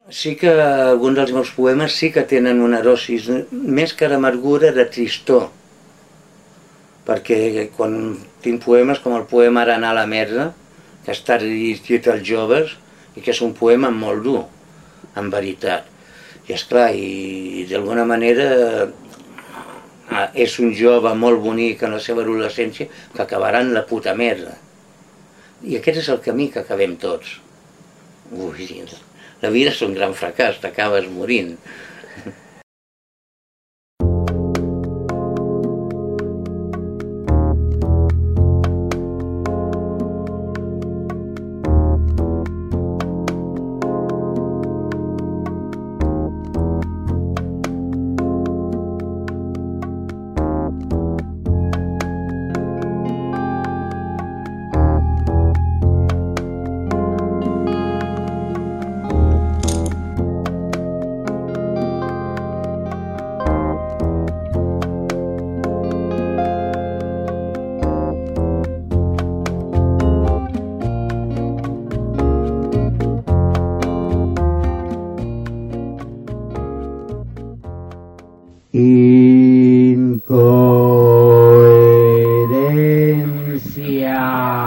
Sí que alguns dels meus poemes sí que tenen una dosis més que d'amargura, de tristor. Perquè quan tinc poemes com el poema Arenar a la merda, que està dirigit als joves i que és un poema molt dur, en veritat. I esclar, i d'alguna manera és un jove molt bonic en la seva adolescència que acabarà en la puta merda. I aquest és el camí que acabem tots. Ui, la vida és un gran fracàs, t'acabes morint. Incoherencia.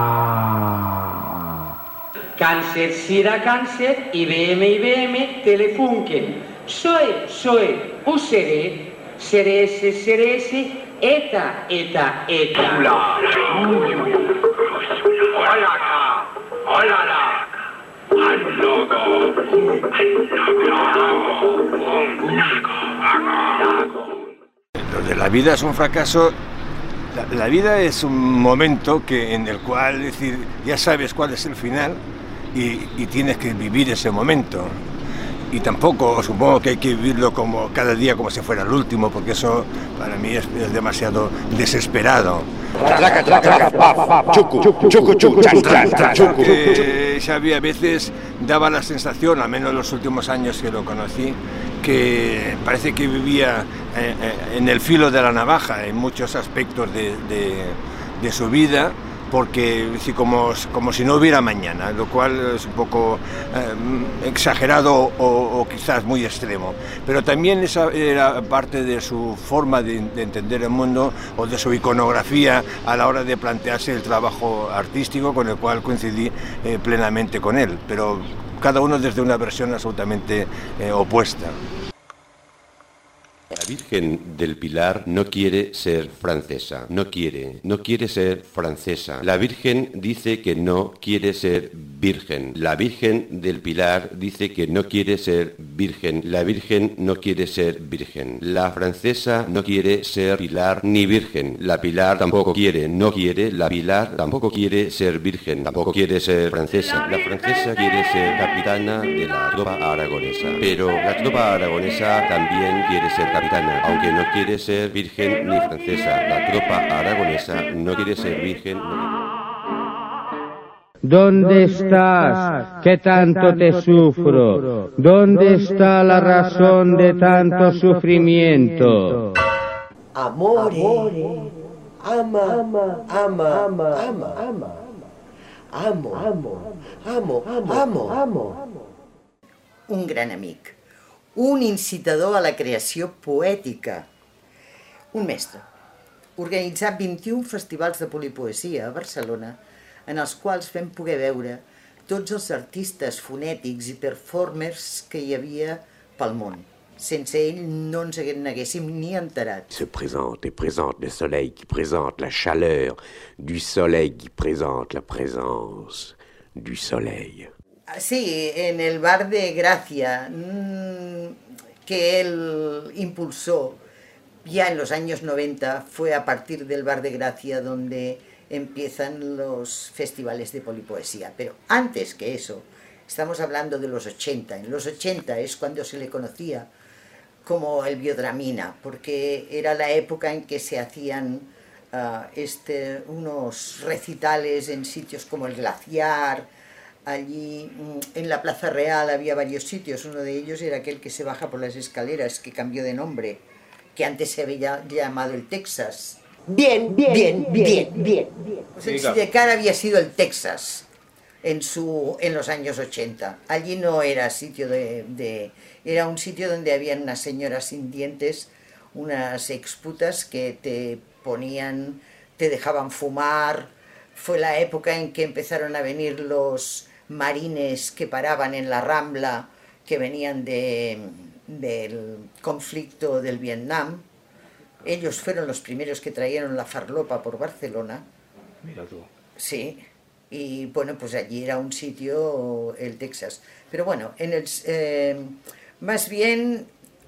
Cáncer, Sira, Cáncer, IBM, Telefunken. Soy, U seré, seré, ETA. Lo de la vida es un fracaso. La vida es un momento en el cual, es decir, ya sabes cuál es el final y tienes que vivir ese momento. Y tampoco supongo que hay que vivirlo como cada día como si fuera el último, porque eso para mí es demasiado desesperado. Xavi a veces daba la sensación, al menos en los últimos años que lo conocí, que parece que vivía en el filo de la navaja en muchos aspectos de su vida, porque como si no hubiera mañana, lo cual es un poco exagerado o quizás muy extremo. Pero también esa era parte de su forma de entender el mundo o de su iconografía a la hora de plantearse el trabajo artístico, con el cual coincidí plenamente con él, pero cada uno desde una versión absolutamente opuesta. La Virgen del Pilar no quiere ser francesa, no quiere ser francesa. La Virgen dice que no quiere ser virgen. La Virgen del Pilar dice que no quiere ser virgen. La Virgen no quiere ser virgen. La francesa no quiere ser Pilar ni virgen. La Pilar tampoco quiere, no quiere. La Pilar tampoco quiere ser virgen, tampoco quiere ser francesa. La francesa quiere ser capitana de la tropa aragonesa. Pero la tropa aragonesa también quiere ser capitana, aunque no quiere ser virgen ni francesa. La tropa aragonesa no quiere ser virgen. ¿Dónde estás? ¿Qué tanto te sufro? ¿Dónde está la razón de tanto sufrimiento? Amore, ama. Amo. Un gran amic, un incitador a la creació poètica, un mestre. Organitzà 21 festivals de polipoesia a Barcelona, en els quals vam poder veure tots els artistes fonètics i performers que hi havia pel món. Sense ell no ens n'haguéssim ni enterat. Se présente et présente le soleil qui présente la chaleur du soleil qui présente la présence du soleil. Sí, en el Bar de Gracia, que él impulsó ya en los años 90, fue a partir del Bar de Gracia donde empiezan los festivales de polipoesía. Pero antes que eso, estamos hablando de los 80. En los 80 es cuando se le conocía como el Biodramina, porque era la época en que se hacían unos recitales en sitios como el Glaciar. Allí en la Plaza Real había varios sitios, uno de ellos era aquel que se baja por las escaleras, que cambió de nombre, que antes se había llamado el Texas. Bien. O sea, el Sidecar había sido el Texas, en los años 80. Allí no era sitio era un sitio donde había unas señoras sin dientes, unas exputas que te dejaban fumar. Fue la época en que empezaron a venir los marines que paraban en la Rambla, que venían del conflicto del Vietnam. Ellos fueron los primeros que trajeron la farlopa por Barcelona. Mira tú. Sí, y bueno, pues allí era un sitio, el Texas. Pero bueno, más bien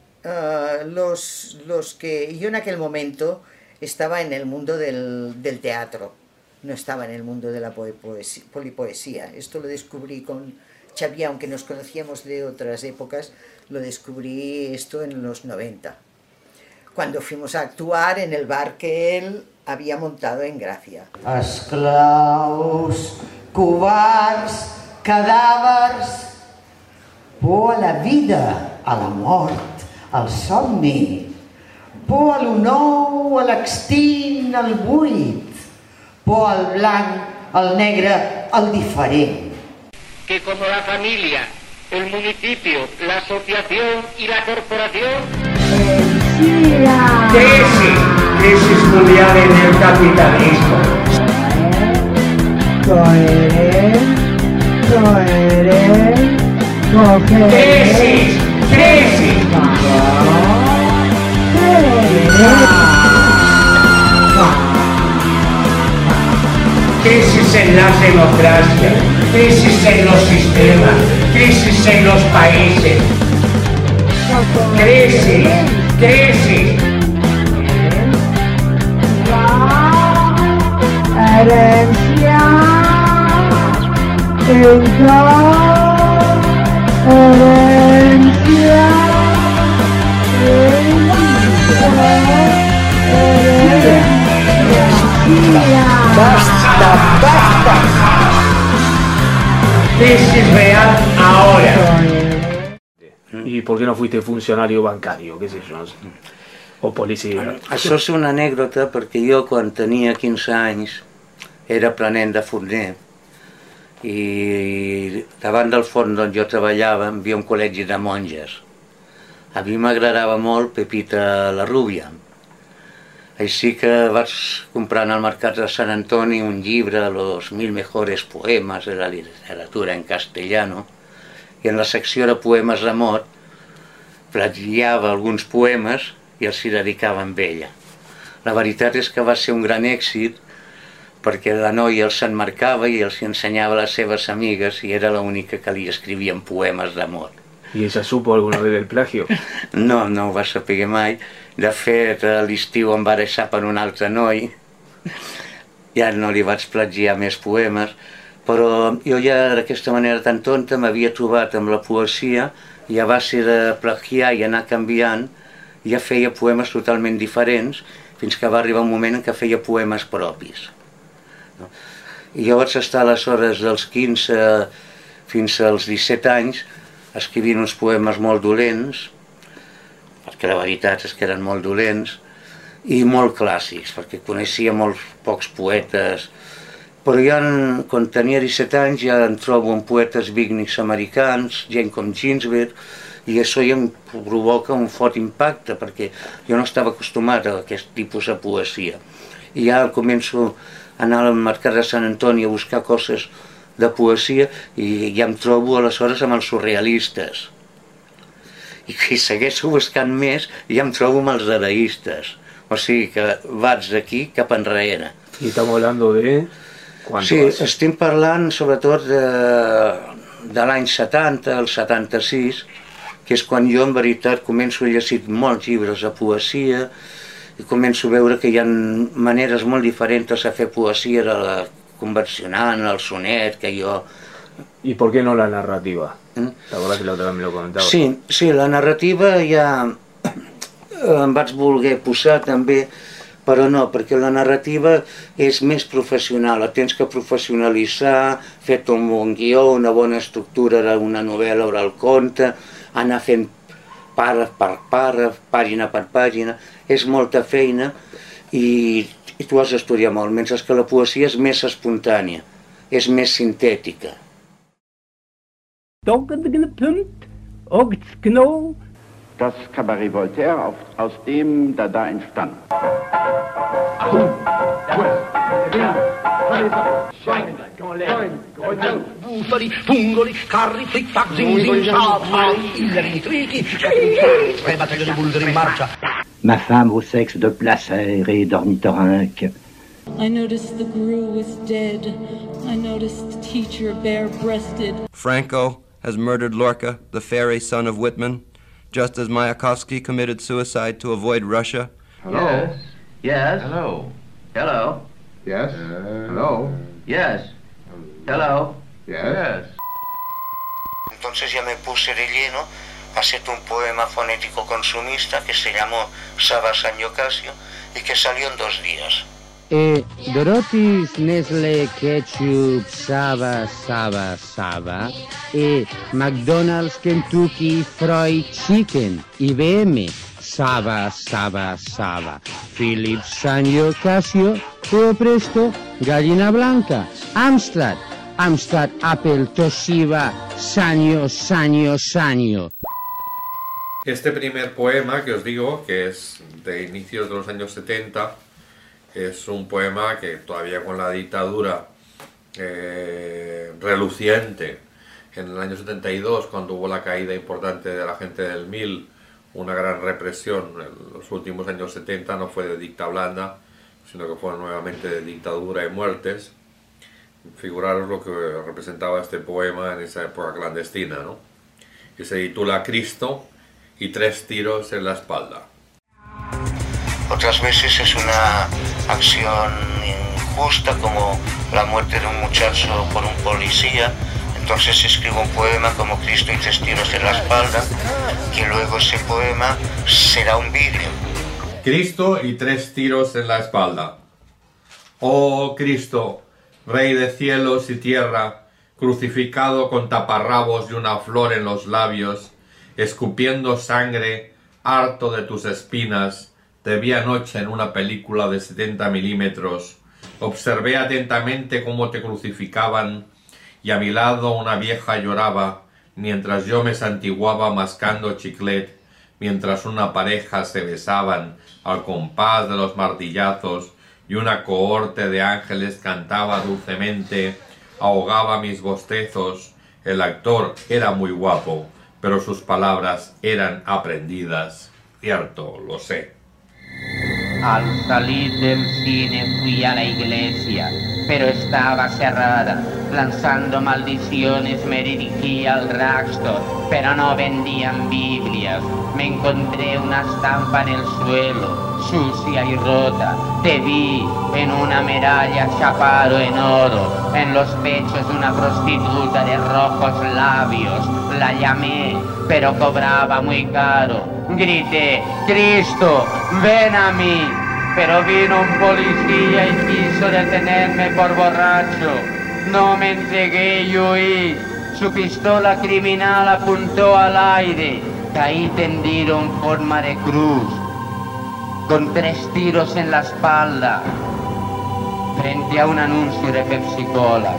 los que yo en aquel momento estaba en el mundo del teatro, no estaba en el mundo de la polipoesía. Esto lo descubrí con Xavier, aunque nos conocíamos de otras épocas, lo descubrí esto en los 90, cuando fuimos a actuar en el bar que él havia montado en Gràcia. Esclaus, covards, cadàvers, por a la vida, a la mort, al somni, por a lo nou, a l'extint, al buit, por al blanc, al negre, al diferent. Que como la familia, el municipio, la asociación y la corporación... Crisis mundial en el capitalismo. Crisis. Crisis en las democracias, crisis en los sistemas, crisis en los países. Crisis. Herencia, Basta. Crisis real ahora. ¿Y por qué no fuiste funcionario bancario? ¿Qué sé yo? O policia? Això és una anècdota perquè jo quan tenia 15 anys era aprenent de forner i davant del forn on jo treballava hi havia un col·legi de monges. A mi m'agradava molt Pepita la Rubia. Així que vaig comprar en el mercat de Sant Antoni un llibre, Los 1000 mejores poemas de la literatura en castellano, i en la secció de poemes d'amor plagiava alguns poemes i els hi dedicava amb ella. La veritat és que va ser un gran èxit perquè la noia els enmarcava i els ensenyava a les seves amigues i era l'única que li escrivien poemes d'amor. ¿Y ella supo alguna vez del plagio? No ho va saber mai. De fet, a l'estiu em va deixar per un altre noi. Ja no li vaig plagiar més poemes, però jo ja d'aquesta manera tan tonta m'havia trobat amb la poesia i a base de plagiar i anar canviant ja feia poemes totalment diferents fins que va arribar un moment en què feia poemes propis. I jo vaig estar aleshores dels 15 fins als 17 anys escrivint uns poemes molt dolents, perquè la veritat és que eren molt dolents, i molt clàssics, perquè coneixia molts pocs poetes. Però ja quan tenia 17 anys ja em trobo amb poetes beatniks americans, gent com Ginsberg, i això ja em provoca un fort impacte, perquè jo no estava acostumat a aquest tipus de poesia. I ja començo a anar al mercat de Sant Antoni a buscar coses de poesia i ja em trobo aleshores amb els surrealistes. I si segueixo buscant més, ja em trobo amb els dadaistes. O sigui que vaig d'aquí cap enrere. I estamos hablando de... Sí, estem parlant sobretot de l'any 70, el 76, que és quan jo en veritat començo a llegir molts llibres de poesia i començo a veure que hi ha maneres molt diferents a fer poesia de la convencional, el sonet, que jo... ¿Y por qué no la narrativa? ¿Te acuerdas que la otra vez me lo comentabas? Sí, la narrativa ja em vaig voler posar també, però no, perquè la narrativa és més professional, la tens que professionalitzar, fer un bon guió, una bona estructura d'una novel·la o del conte, anar fent pàrraf per pàrraf, pàgina per pàgina, és molta feina i tu has d'estudiar molt, mentre que la poesia és més espontània, és més sintètica. Das Cabaret Voltaire, aus dem Dada entstand. Fungoli, carri, tic-tac, zing-zing, bataille de boules in marcia. Ma femme au sexe de placère et d'ornithorynque. I noticed the guru was dead. I noticed the teacher bare-breasted. Franco has murdered Lorca, the fairy son of Whitman, just as Mayakovsky committed suicide to avoid Russia. Hello. Yes. Yes. Hello. Hello. Yes. Hello. Yes. Hello. Yes. Entonces ya me puse de lleno a hacer un poema fonético consumista que se llamó Saba San Yocasio y que salió en 2 días. Dorotis, Nestle, Ketchup, Saba, Saba, Saba, McDonald's, Kentucky, Fried Chicken, IBM, Saba, Saba, Saba, Philips, Sanyo, Casio, Presto, Gallina Blanca, Amstrad, Apple, Toshiba, Sanyo, Sanyo, Sanyo. Este primer poema que os digo, que es de inicios de los años 70, es un poema que todavía con la dictadura reluciente en el año 72, cuando hubo la caída importante de la gente del MIL, una gran represión en los últimos años 70, no fue de dicta blanda, sino que fue nuevamente de dictadura y muertes. Figuraros lo que representaba este poema en esa época clandestina, ¿no? Que se titula Cristo y 3 tiros en la espalda. Otras veces es una acción injusta, como la muerte de un muchacho por un policía. Entonces escribo un poema como Cristo y 3 tiros en la espalda, que luego ese poema será un vídeo. Cristo y 3 tiros en la espalda. Oh Cristo, Rey de cielos y tierra, crucificado con taparrabos y una flor en los labios, escupiendo sangre, harto de tus espinas. Te vi anoche en una película de 70 milímetros. Observé atentamente cómo te crucificaban y a mi lado una vieja lloraba mientras yo me santiguaba mascando chiclet, mientras una pareja se besaban al compás de los martillazos y una cohorte de ángeles cantaba dulcemente, ahogaba mis bostezos. El actor era muy guapo, pero sus palabras eran aprendidas. Cierto, lo sé. Al salir del cine fui a la iglesia, pero estaba cerrada. Lanzando maldiciones me dirigí al drugstore, pero no vendían Biblias. Me encontré una estampa en el suelo, sucia y rota. Te vi en una medalla chapado en oro, en los pechos de una prostituta de rojos labios. La llamé, pero cobraba muy caro. Grité, Cristo, ven a mí. Pero vino un policía y quiso detenerme por borracho. No me entregué y huí. Su pistola criminal apuntó al aire. Caí tendido en forma de cruz, con 3 tiros en la espalda, frente a un anuncio de Pepsi Cola.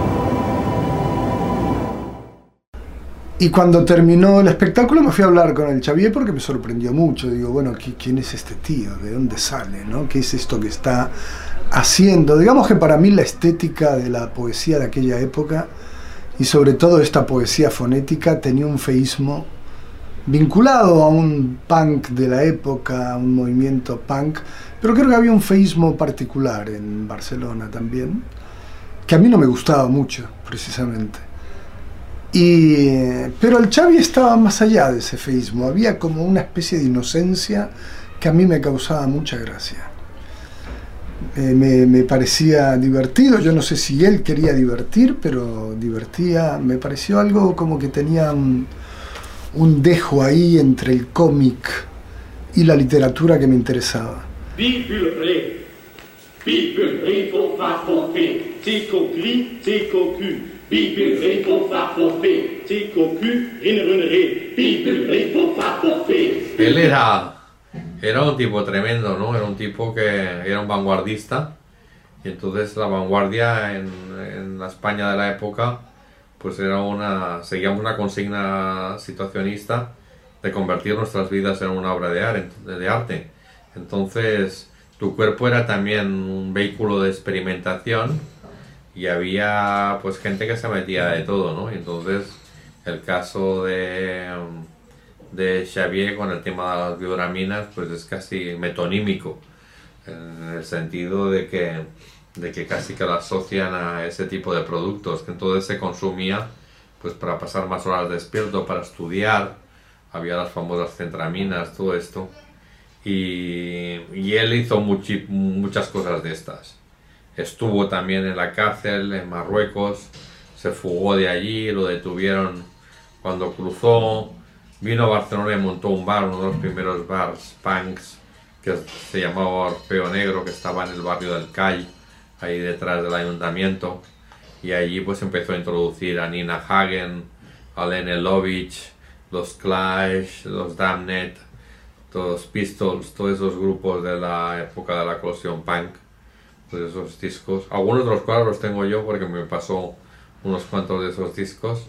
Y cuando terminó el espectáculo me fui a hablar con el Xavier porque me sorprendió mucho. Digo, bueno, ¿quién es este tío? ¿De dónde sale? ¿No? ¿Qué es esto que está haciendo? Digamos que para mí la estética de la poesía de aquella época, y sobre todo esta poesía fonética, tenía un feísmo vinculado a un punk de la época, a un movimiento punk, pero creo que había un feísmo particular en Barcelona también, que a mí no me gustaba mucho, precisamente. Pero el Xavi estaba más allá de ese feísmo, había como una especie de inocencia que a mí me causaba mucha gracia. Me parecía divertido, yo no sé si él quería divertir, pero divertía, me pareció algo como que tenía un dejo ahí entre el cómic y la literatura que me interesaba. Él era un tipo tremendo, ¿no? Era un tipo que era un vanguardista, y entonces la vanguardia en la España de la época pues seguíamos una consigna situacionista de convertir nuestras vidas en una obra de arte. Entonces, tu cuerpo era también un vehículo de experimentación y había pues gente que se metía de todo, ¿no? Y entonces, el caso de Xavier con el tema de las biograminas, pues es casi metonímico, en el sentido de que casi que lo asocian a ese tipo de productos, que entonces se consumía pues para pasar más horas despierto, para estudiar, había las famosas centraminas, todo esto, y él hizo muchas cosas de estas. Estuvo también en la cárcel en Marruecos, se fugó de allí, lo detuvieron cuando cruzó, vino a Barcelona y montó un bar, uno de los primeros bars punks, que se llamaba Orfeo Negro, que estaba en el barrio del Call, ahí detrás del ayuntamiento, y allí pues empezó a introducir a Nina Hagen, a Lene Lovitch, los Clash, los Damned, los Pistols, todos esos grupos de la época de la eclosión punk, pues esos discos, algunos de los cuales los tengo yo porque me pasó unos cuantos de esos discos,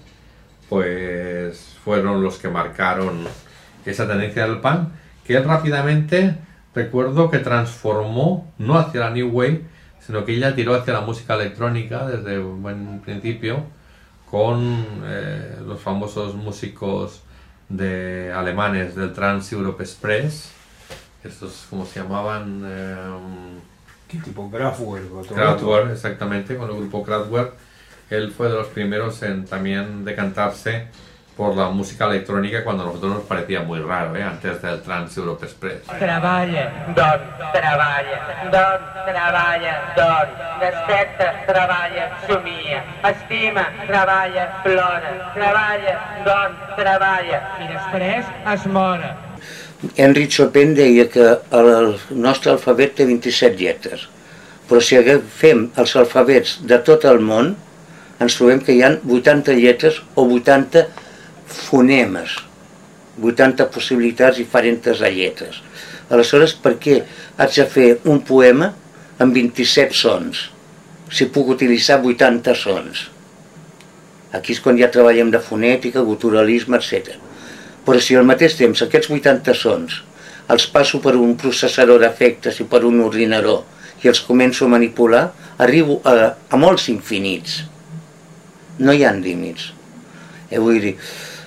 pues fueron los que marcaron esa tendencia del punk, que él rápidamente, recuerdo que transformó, no hacia la New Wave, sino que ella tiró hacia la música electrónica desde un buen principio, con los famosos músicos alemanes del Trans Europe Express, estos, ¿cómo se llamaban? ¿Qué tipo? Kraftwerk. Kraftwerk, exactamente, con el grupo Kraftwerk. Él fue de los primeros en también decantarse por la música electrónica cuando a nosotros nos parecía muy raro, antes del Trans Europe Express. Treballa, dorm, treballa, dorm, treballa, dorm, respecta, treballa, somia, estima, treballa, plora, treballa, dorm, treballa, i després es mora. Henry Chopin deia que el nostre alfabet té 27 lletres, però si agafem els alfabets de tot el món, ens trobem que hi ha 80 lletres o 80 fonemes, 80 possibilitats diferents de lletres. Aleshores, per què haig de fer un poema amb 27 sons, si puc utilitzar 80 sons? Aquí és quan ja treballem de fonètica, guturalisme, etc. Però si al mateix temps aquests 80 sons els passo per un processador d'efectes i per un ordinador i els començo a manipular, arribo a molts infinits. No hi ha límits. Vull dir,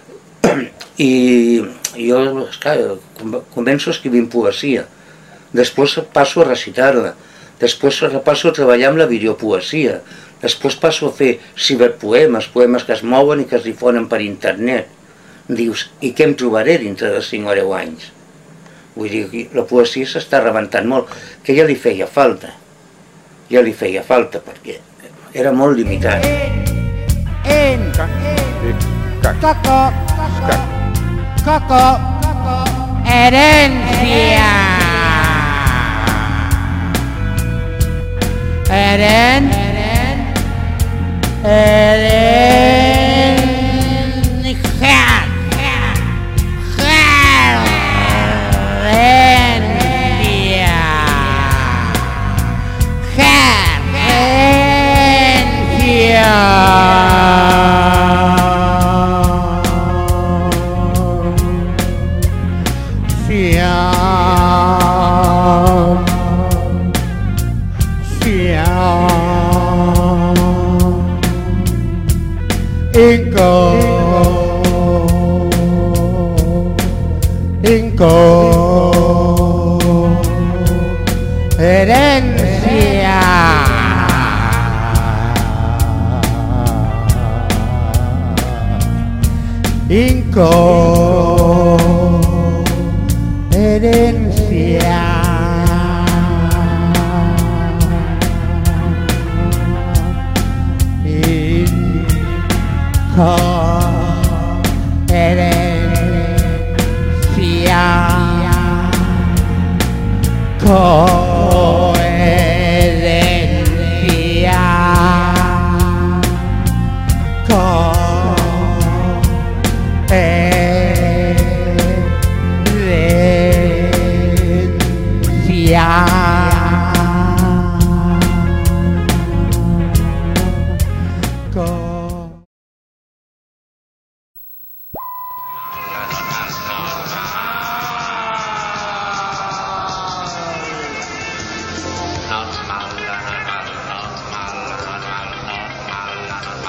i jo, esclar, començo escrivint poesia, després passo a recitar-la, després passo a treballar amb la videopoesia, després passo a fer ciberpoemes, poemes que es mouen i que es difonen per internet. Dius, i què em trobaré dintre de 5 o 10 anys? Vull dir, la poesia s'està rebentant molt, que ja li feia falta, perquè era molt limitat. Coco, herencia.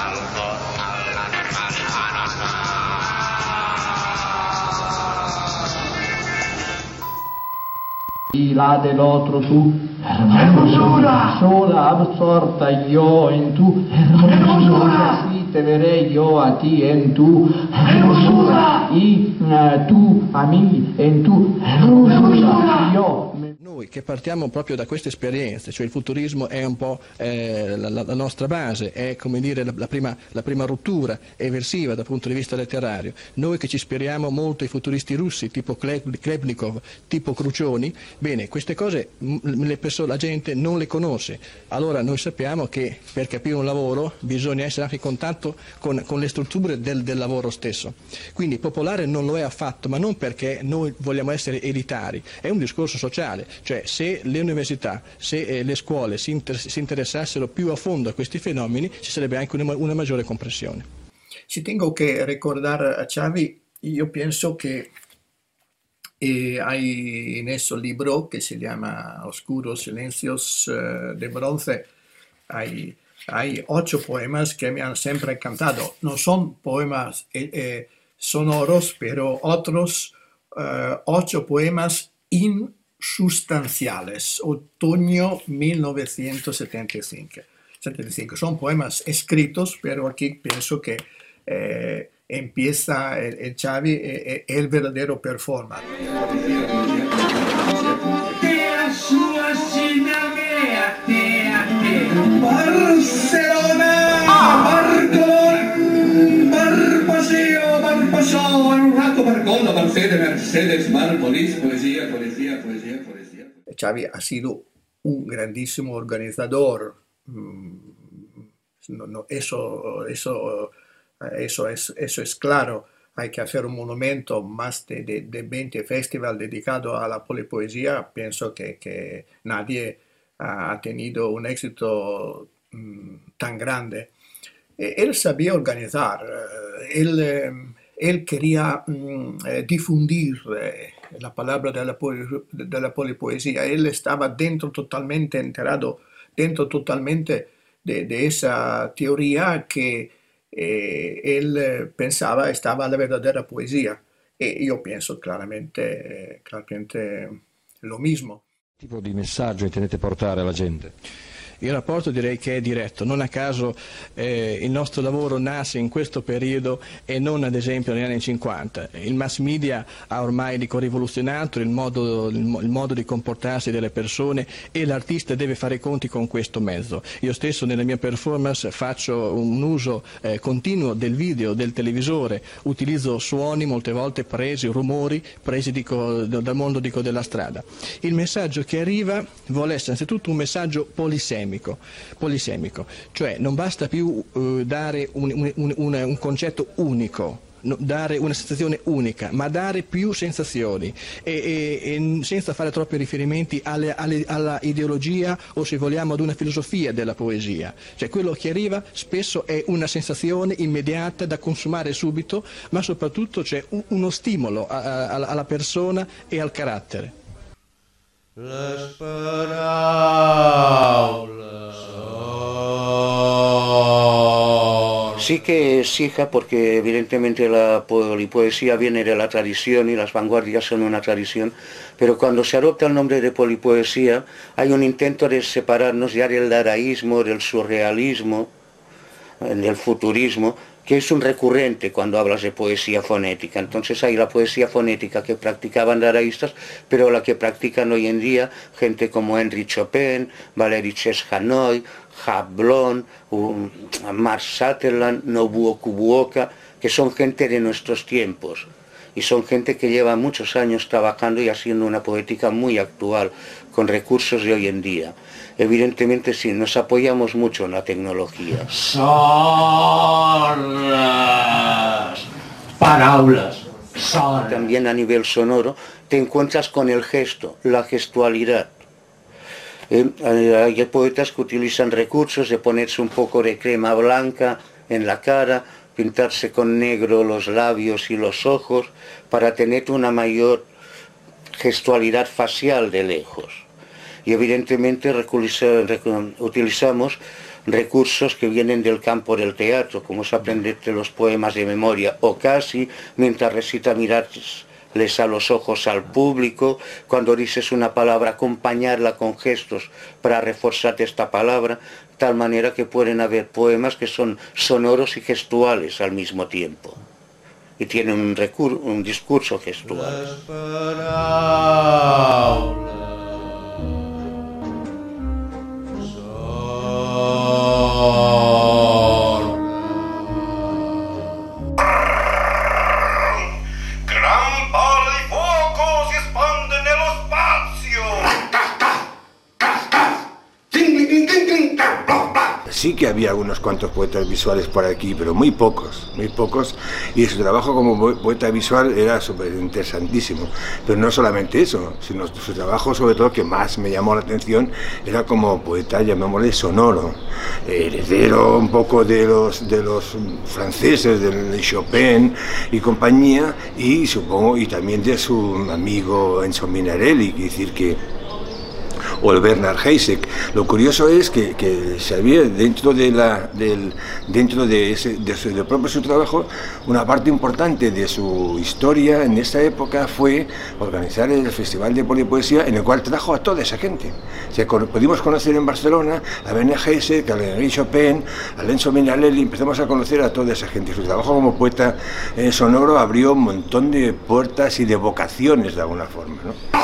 Y la del otro tú, hermosura, sola absorta yo en tu hermosura, así te veré yo a ti en tu hermosura, y tú a mí en tu hermosura, yo. Noi che partiamo proprio da queste esperienze, cioè il futurismo è un po' la nostra base, è come dire la prima rottura eversiva dal punto di vista letterario. Noi che ci ispiriamo molto ai futuristi russi, tipo Klebnikov, tipo Crucioni, bene, queste cose la gente non le conosce. Allora noi sappiamo che per capire un lavoro bisogna essere anche in contatto con le strutture del lavoro stesso. Quindi popolare non lo è affatto, ma non perché noi vogliamo essere elitari, è un discorso sociale. Cioè se le università, se le scuole si interessassero più a fondo a questi fenomeni, ci sarebbe anche una maggiore comprensione. Si tengo que recordar a Xavi, yo pienso que hay en ese libro que se llama Oscuros Silencios de Bronce, hay 8 poemas que me han siempre encantado. No son poemas sonoros, pero otros 8 poemas insustanciales, otoño 1975. Son poemas escritos, pero aquí pienso que empieza el Xavi, el verdadero performance. Barcelona, Barcón, Barpaseo, Barpasó, un rato Barcón, Mercedes, Marpolis, poesía. Xavi ha sido un grandísimo organizador. Eso es claro. Hay que hacer un monumento, más de 20 festivales dedicados a la polipoesía. Pienso que nadie ha tenido un éxito tan grande. Él sabía organizar, él quería difundir la palabra de la polipoesía. Él estaba enterado totalmente de esa teoría que él pensaba estaba la verdadera poesia. E io penso claramente lo mismo. Che tipo di messaggio intendete portare alla gente? Il rapporto direi che è diretto, non a caso il nostro lavoro nasce in questo periodo e non ad esempio negli anni 50. Il mass media ha ormai rivoluzionato il modo di comportarsi delle persone e l'artista deve fare i conti con questo mezzo. Io stesso nella mia performance faccio un uso continuo del video, del televisore, utilizzo suoni molte volte rumori presi dal mondo della strada. Il messaggio che arriva vuole essere innanzitutto un messaggio polisemico, cioè non basta più dare un concetto unico, dare una sensazione unica, ma dare più sensazioni e senza fare troppi riferimenti alla ideologia o, se vogliamo, ad una filosofia della poesia. Cioè quello che arriva spesso è una sensazione immediata da consumare subito, ma soprattutto c'è uno stimolo alla persona e al carattere. Les paraules. Sí que exija, porque evidentemente la polipoesía viene de la tradición y las vanguardias son una tradición, pero cuando se adopta el nombre de polipoesía hay un intento de separarnos ya del dadaísmo, del surrealismo, del futurismo, que es un recurrente cuando hablas de poesía fonética. Entonces hay la poesía fonética que practicaban dadaístas, pero la que practican hoy en día gente como Henry Chopin, Valery Csikszentmihalyi, Jablon, Mark Sutherland, Nobuo Kubuoka, que son gente de nuestros tiempos y son gente que lleva muchos años trabajando y haciendo una poética muy actual con recursos de hoy en día. Evidentemente sí, nos apoyamos mucho en la tecnología. Son las paraules. También a nivel sonoro te encuentras con el gesto, la gestualidad. Hay poetas que utilizan recursos de ponerse un poco de crema blanca en la cara, pintarse con negro los labios y los ojos para tener una mayor gestualidad facial de lejos. Y evidentemente utilizamos recursos que vienen del campo del teatro, como es aprenderte los poemas de memoria, o casi mientras recita mirarles a los ojos al público, cuando dices una palabra acompañarla con gestos para reforzarte esta palabra, de tal manera que pueden haber poemas que son sonoros y gestuales al mismo tiempo y tienen un discurso gestual. Gran palo di fuoco si espande nello spazio. Sí que había unos cuantos poetas visuales por aquí, pero muy pocos, y su trabajo como poeta visual era súper interesantísimo. Pero no solamente eso, sino su trabajo, sobre todo, que más me llamó la atención, era como poeta, llamémosle, sonoro, heredero un poco de los franceses, de Chopin y compañía, y supongo, y también de su amigo Enzo Minarelli, quiere decir que o el Bernard Heisek. Lo curioso es que se había dentro de su propio su trabajo, una parte importante de su historia en esta época fue organizar el Festival de Polipoesía, en el cual trajo a toda esa gente. O sea, pudimos conocer en Barcelona a Bernard Heisek, a Henri Chopin, a Enzo Minarelli, empezamos a conocer a toda esa gente. Su trabajo como poeta sonoro abrió un montón de puertas y de vocaciones de alguna forma, ¿no?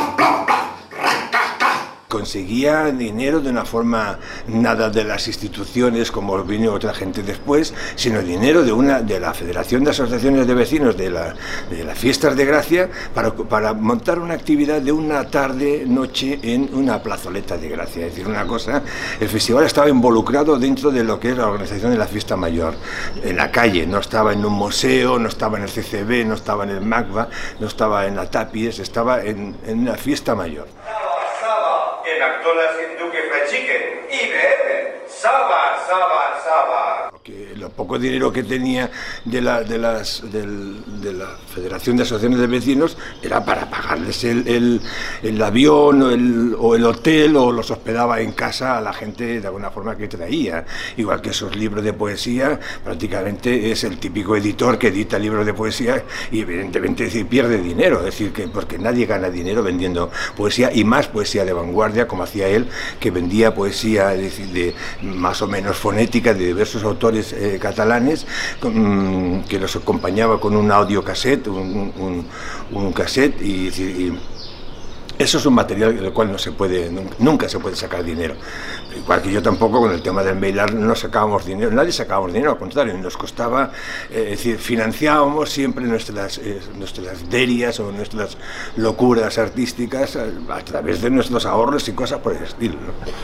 Conseguía dinero de una forma, nada de las instituciones como vino otra gente después, sino dinero de la Federación de Asociaciones de Vecinos de las Fiestas de Gracia para montar una actividad de una tarde-noche en una plazoleta de Gracia. Es decir, una cosa, el festival estaba involucrado dentro de lo que es la organización de la fiesta mayor, en la calle, no estaba en un museo, no estaba en el CCB, no estaba en el MACBA, no estaba en la Tapies, estaba en la fiesta mayor. En McDonald's, Kentucky Fried Chicken, IBM, Saba. Lo poco dinero que tenía de la Federación de Asociaciones de Vecinos era para pagarles el avión o el hotel, o los hospedaba en casa a la gente de alguna forma que traía. Igual que esos libros de poesía, prácticamente es el típico editor que edita libros de poesía y evidentemente pierde dinero, es decir, que porque nadie gana dinero vendiendo poesía, y más poesía de vanguardia como hacía él, que vendía poesía, es decir, de más o menos fonética de diversos autores catalanes, que los acompañaba con un audiocassette, un cassette, y eso es un material del cual nunca se puede sacar dinero. Igual que yo tampoco, con el tema del bailar no sacábamos dinero, nadie sacábamos dinero, al contrario, nos costaba, es decir, financiábamos siempre nuestras derias o nuestras locuras artísticas a través de nuestros ahorros y cosas por el estilo, ¿no?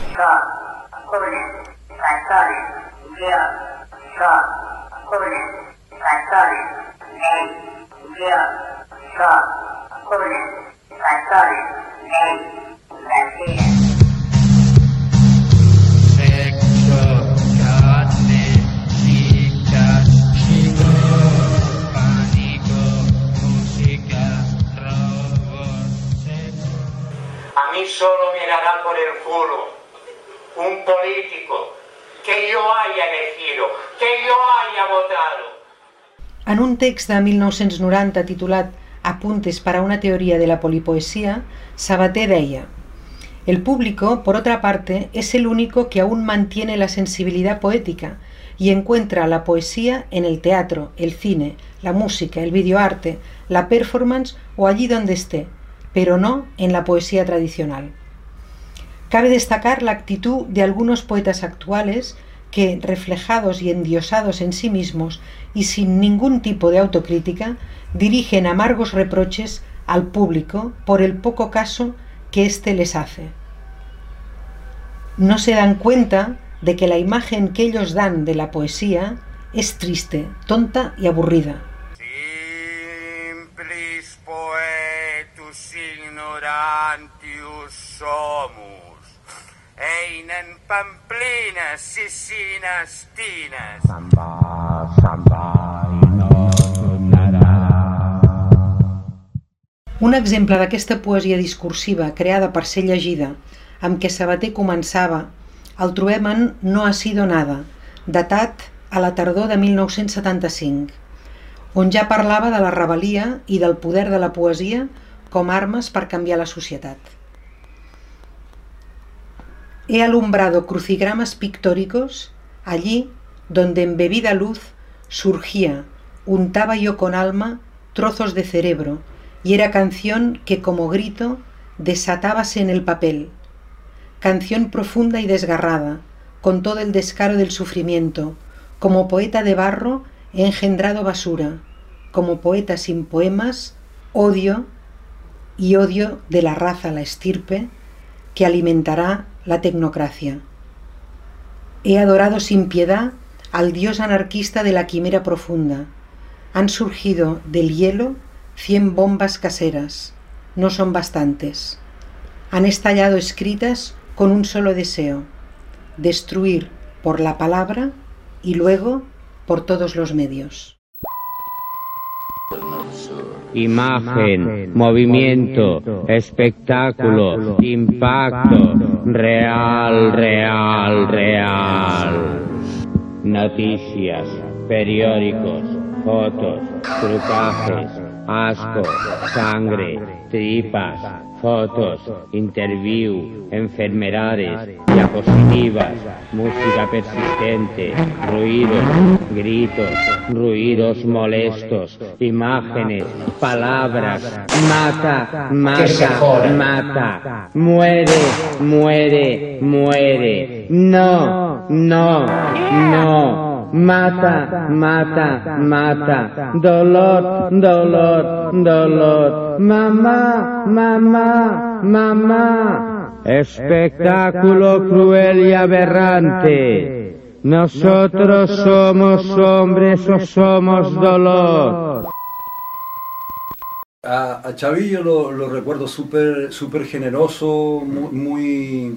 A mí solo me dará por el culo un político que yo haya elegido, que yo haya votado. En un text de 1990 titulat Apuntes para una teoría de la polipoesía, Sabater deia: el público, por otra parte, es el único que aún mantiene la sensibilidad poética y encuentra la poesía en el teatro, el cine, la música, el videoarte, la performance o allí donde esté, pero no en la poesía tradicional. Cabe destacar la actitud de algunos poetas actuales que, reflejados y endiosados en sí mismos y sin ningún tipo de autocrítica, dirigen amargos reproches al público por el poco caso que éste les hace. No se dan cuenta de que la imagen que ellos dan de la poesía es triste, tonta y aburrida. Simplis poetus ignorantius somus, einen pamplinas sicinas tinas. Un exemple d'aquesta poesia discursiva creada per ser llegida, amb què Sabater començava El trobem en No ha sido nada, datat a la tardor de 1975, on ja parlava de la rebel·lia i del poder de la poesia com armes per canviar la societat. He alumbrado crucigramas pictóricos allí donde embebida luz surgía, untaba yo con alma trozos de cerebro y era canción que como grito desatábase en el papel, canción profunda y desgarrada, con todo el descaro del sufrimiento, como poeta de barro he engendrado basura, como poeta sin poemas, odio y odio de la raza la estirpe que alimentará la tecnocracia. He adorado sin piedad al dios anarquista de la quimera profunda. Han surgido del hielo 100 bombas caseras, no son bastantes. Han estallado escritas con un solo deseo, destruir por la palabra y luego por todos los medios. Imagen, movimiento, espectáculo, impacto, real, real, real. Noticias, periódicos, fotos, trucajes, asco, sangre, tripas, fotos, interview, enfermedades, diapositivas, música persistente, ruidos, gritos, ruidos molestos, imágenes, palabras, mata, mata, mata, muere, muere, muere, no, no, no. Mata, mata, mata, dolor, dolor, dolor, mamá, mamá, mamá. Espectáculo cruel y aberrante. Nosotros somos hombres o somos dolor. A Xavi yo lo recuerdo súper generoso, muy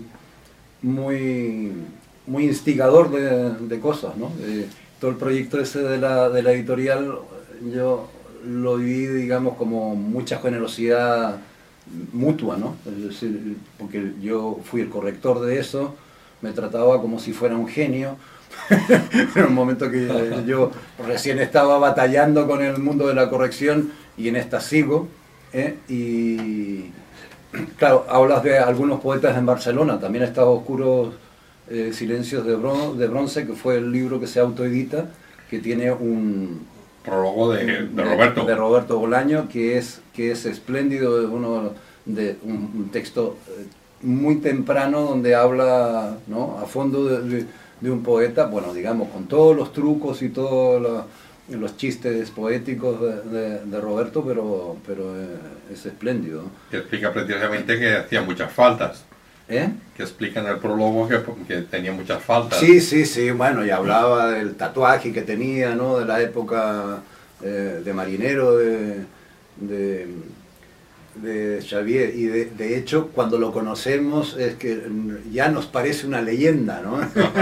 instigador de cosas, ¿no? Todo el proyecto ese de la editorial yo lo viví, digamos, como mucha generosidad mutua, ¿no? Es decir, porque yo fui el corrector de eso, me trataba como si fuera un genio. En un momento que yo recién estaba batallando con el mundo de la corrección y en esta sigo, y claro, hablas de algunos poetas en Barcelona, también estaba Oscuros Silencios de Bronce, que fue el libro que se autoedita, que tiene un prólogo de Roberto Bolaño, que es espléndido, un texto muy temprano donde habla, ¿no?, a fondo de un poeta, bueno, digamos, con todos los trucos y todos los chistes poéticos de Roberto, pero es espléndido. Que explica precisamente que hacía muchas faltas. ¿Eh? Que explica en el prólogo que tenía muchas faltas. Sí, bueno, y hablaba del tatuaje que tenía, ¿no?, de la época de marinero de Xavier, y de hecho cuando lo conocemos es que ya nos parece una leyenda, ¿no?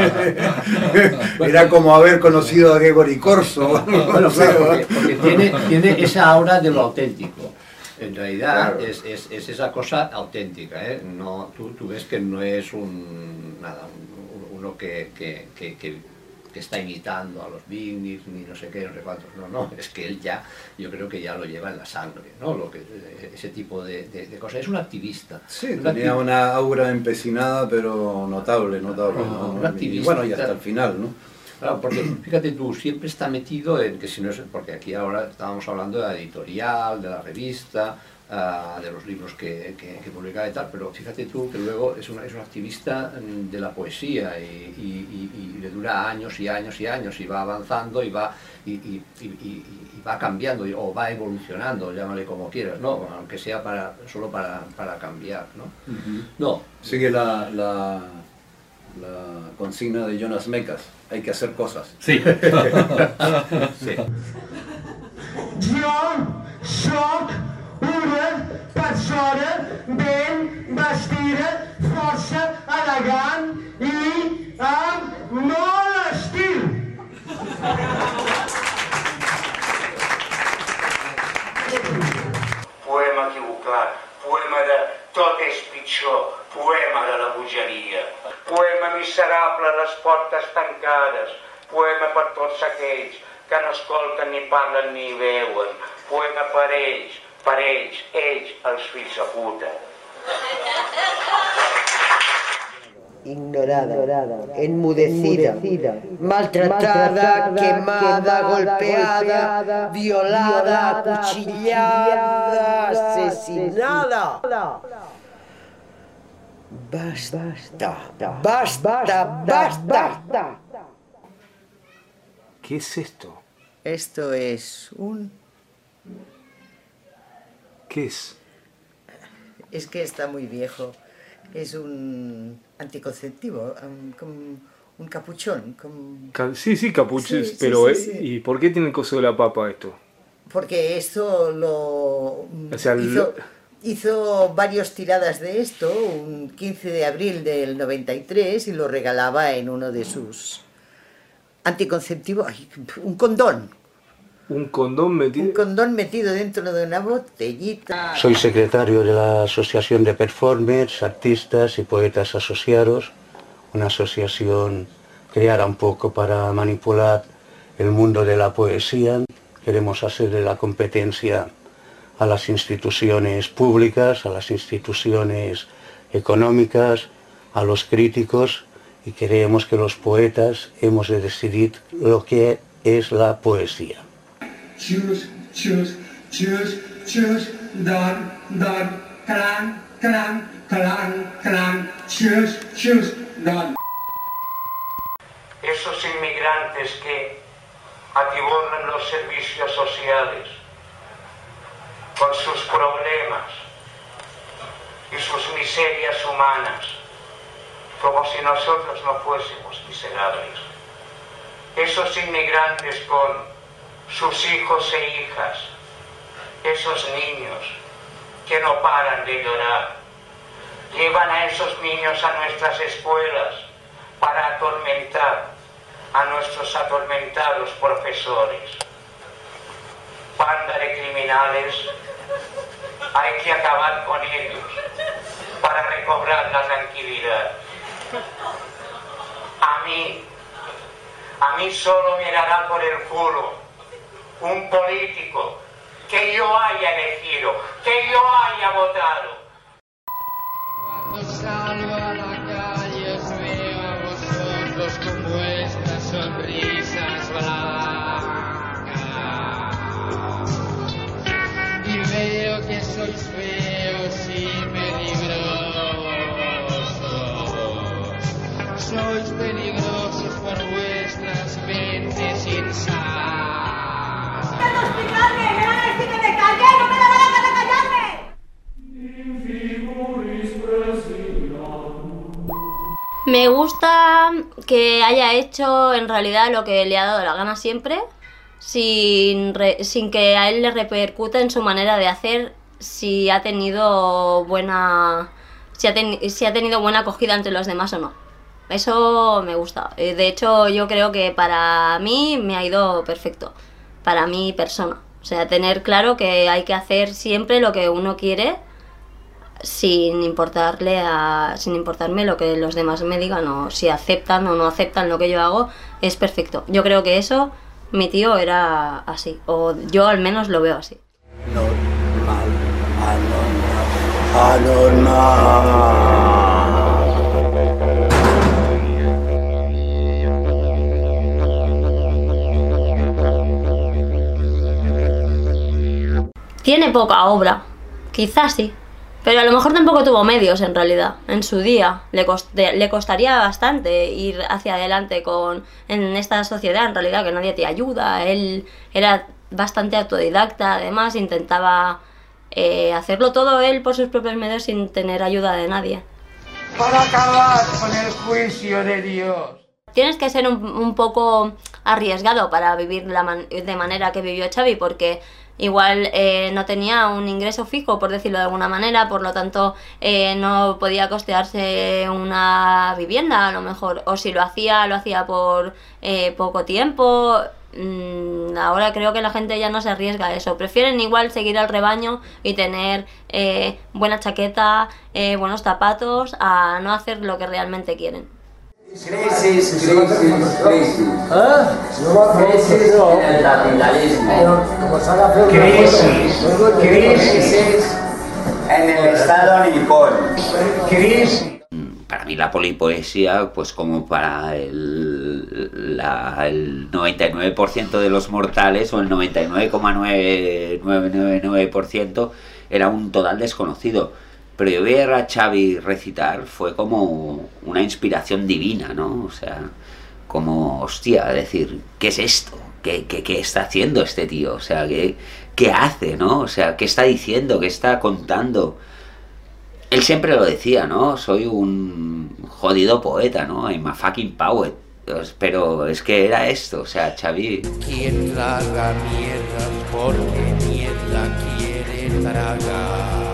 Era como haber conocido a Gregory Corso. Bueno, claro, porque tiene esa aura de lo auténtico. En realidad, claro, es esa cosa auténtica, ¿eh? No, tú ves que no es uno que está imitando a los Beatniks ni no sé qué, no sé cuántos. No, es que él ya, yo creo que ya lo lleva en la sangre, ¿no? Ese tipo de cosas. Es un activista. Sí, tenía una aura empecinada, pero notable, ¿no? Un activista. Y bueno, y hasta el final, ¿no? Claro, porque fíjate tú, siempre está metido en que si no es, porque aquí ahora estábamos hablando de la editorial, de la revista, de los libros que publicaba y tal, pero fíjate tú que luego es un activista de la poesía y le dura años y años y años y va avanzando y va cambiando o va evolucionando, llámale como quieras, ¿no? Aunque sea solo para cambiar, ¿no? No. Sigue la consigna de Jonas Mekas, hay que hacer cosas. Sí. Sí. Jo soc una persona ben vestida, força elegant i amb molt estil. Poema equivocat, poema de tot és pitjor, poema de la bogeria. Poema misserat portes tancades, poema per tots aquells que no escolten ni parlen ni veuen, poema per ells, ells, els fills de puta. Ignorada, enmudecida, maltratada, quemada, golpeada, violada, acuchillada, asesinada. Basta. ¿Qué es esto? Esto es ¿Qué es? Es que está muy viejo. Es un anticonceptivo, un capuchón. Sí, capuchón, Sí, pero sí. ¿y por qué tiene el coso de la papa esto? Porque esto O sea, hizo varias tiradas de esto, un 15 de abril del 93, y lo regalaba en uno de sus anticonceptivos, un condón. ¿Un condón metido? Un condón metido dentro de una botellita. Soy secretario de la Asociación de Performers, Artistas y Poetas Asociados, una asociación creada un poco para manipular el mundo de la poesía. Queremos hacerle la competencia a las instituciones públicas, a las instituciones económicas, a los críticos, y creemos que los poetas hemos de decidir lo que es la poesía. Choose, don, clan, choose, don. Esos inmigrantes que atiborran los servicios sociales con sus problemas y sus miserias humanas, como si nosotros no fuésemos miserables. Esos inmigrantes con sus hijos e hijas, esos niños que no paran de llorar, llevan a esos niños a nuestras escuelas para atormentar a nuestros atormentados profesores. Banda de criminales, hay que acabar con ellos para recobrar la tranquilidad. A mí solo me dará por el culo un político que yo haya elegido, que yo haya votado. Cuando salgo a la calle os veo a vosotros con vuestras sonrisas blancas y veo que sois feos y peligrosos. Sois peligrosos por vuestras mentes insanas. Me gusta que haya hecho en realidad lo que le ha dado la gana siempre, sin que a él le repercuta en su manera de hacer, si ha tenido buena acogida entre los demás o no. Eso me gusta. De hecho, yo creo que para mí me ha ido perfecto, para mi persona. O sea, tener claro que hay que hacer siempre lo que uno quiere, sin importarme lo que los demás me digan, o si aceptan o no aceptan lo que yo hago, es perfecto. Yo creo que eso, mi tío era así, o yo al menos lo veo así. Tiene poca obra, quizás sí. Pero a lo mejor tampoco tuvo medios en realidad, en su día. Le costaría bastante ir hacia adelante en esta sociedad, en realidad, que nadie te ayuda. Él era bastante autodidacta, además intentaba hacerlo todo él por sus propios medios sin tener ayuda de nadie. Para acabar con el juicio de Dios. Tienes que ser un poco arriesgado para vivir de manera que vivió Xavi, porque igual no tenía un ingreso fijo, por decirlo de alguna manera, por lo tanto no podía costearse una vivienda a lo mejor, o si lo hacía por poco tiempo. Ahora creo que la gente ya no se arriesga a eso, prefieren igual seguir al rebaño y tener buena chaqueta, buenos zapatos, a no hacer lo que realmente quieren. Crisis en el capitalismo. Crisis en el Estado nipón. Para mí la polipoesía, pues como para el 99% de los mortales o el 99,999% era un total desconocido. Pero yo ver a Xavi recitar fue como una inspiración divina, ¿no? O sea, como, hostia, decir, ¿qué es esto? ¿Qué está haciendo este tío? O sea, ¿qué hace, no? O sea, ¿qué está diciendo? ¿Qué está contando? Él siempre lo decía, ¿no? Soy un jodido poeta, ¿no? I'm a fucking poet. Pero es que era esto, o sea, Xavi... Quien traga mierda porque mierda quiere tragar.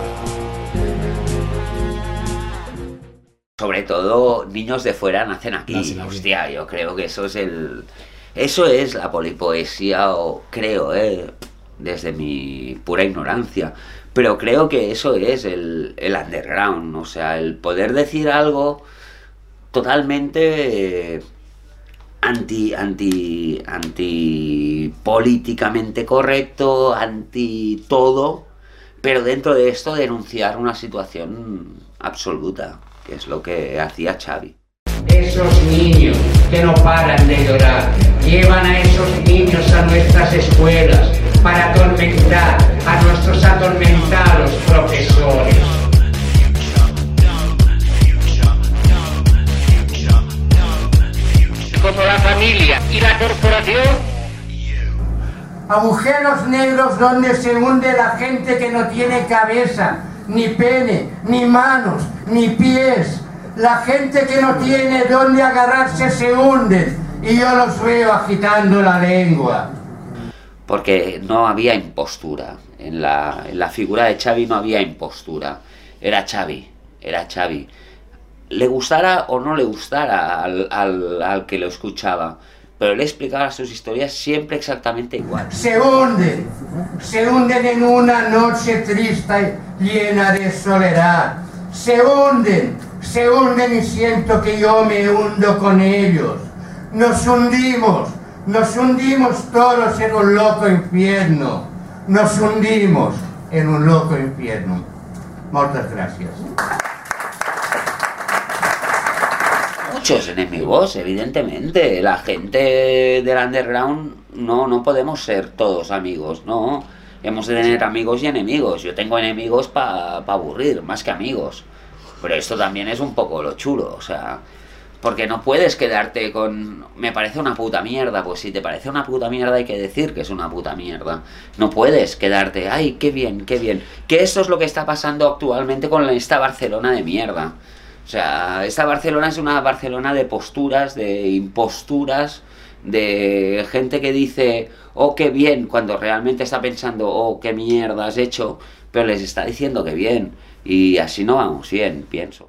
Sobre todo, niños de fuera nacen aquí. Hostia, yo creo que eso es la polipoesía, o creo, desde mi pura ignorancia. Pero creo que eso es el underground, o sea, el poder decir algo totalmente anti políticamente correcto, anti todo, pero dentro de esto denunciar una situación absoluta, que es lo que hacía Xavi. Esos niños que no paran de llorar, llevan a esos niños a nuestras escuelas para atormentar a nuestros atormentados profesores. Como la familia y la corporación. Agujeros negros donde se hunde la gente que no tiene cabeza, ni pene, ni manos, ni pies. La gente que no tiene donde agarrarse se hunde, y yo los veo agitando la lengua. Porque no había impostura, en la figura de Xavi no había impostura, era Xavi. Le gustara o no le gustara al que lo escuchaba, pero él explicaba sus historias siempre exactamente igual. Se hunden en una noche triste llena de soledad. Se hunden y siento que yo me hundo con ellos. Nos hundimos todos en un loco infierno. Nos hundimos en un loco infierno. Muchas gracias. Muchos enemigos, evidentemente. La gente del underground no podemos ser todos amigos, no. Hemos de tener amigos y enemigos. Yo tengo enemigos para aburrir, más que amigos. Pero esto también es un poco lo chulo, o sea... Porque no puedes quedarte con... Me parece una puta mierda. Pues si te parece una puta mierda hay que decir que es una puta mierda. No puedes quedarte... ¡Ay, qué bien, qué bien! Que esto es lo que está pasando actualmente con esta Barcelona de mierda. O sea, esta Barcelona es una Barcelona de posturas, de imposturas, de gente que dice, oh, qué bien, cuando realmente está pensando, oh, qué mierda has hecho, pero les está diciendo que bien. Y así no vamos bien, pienso.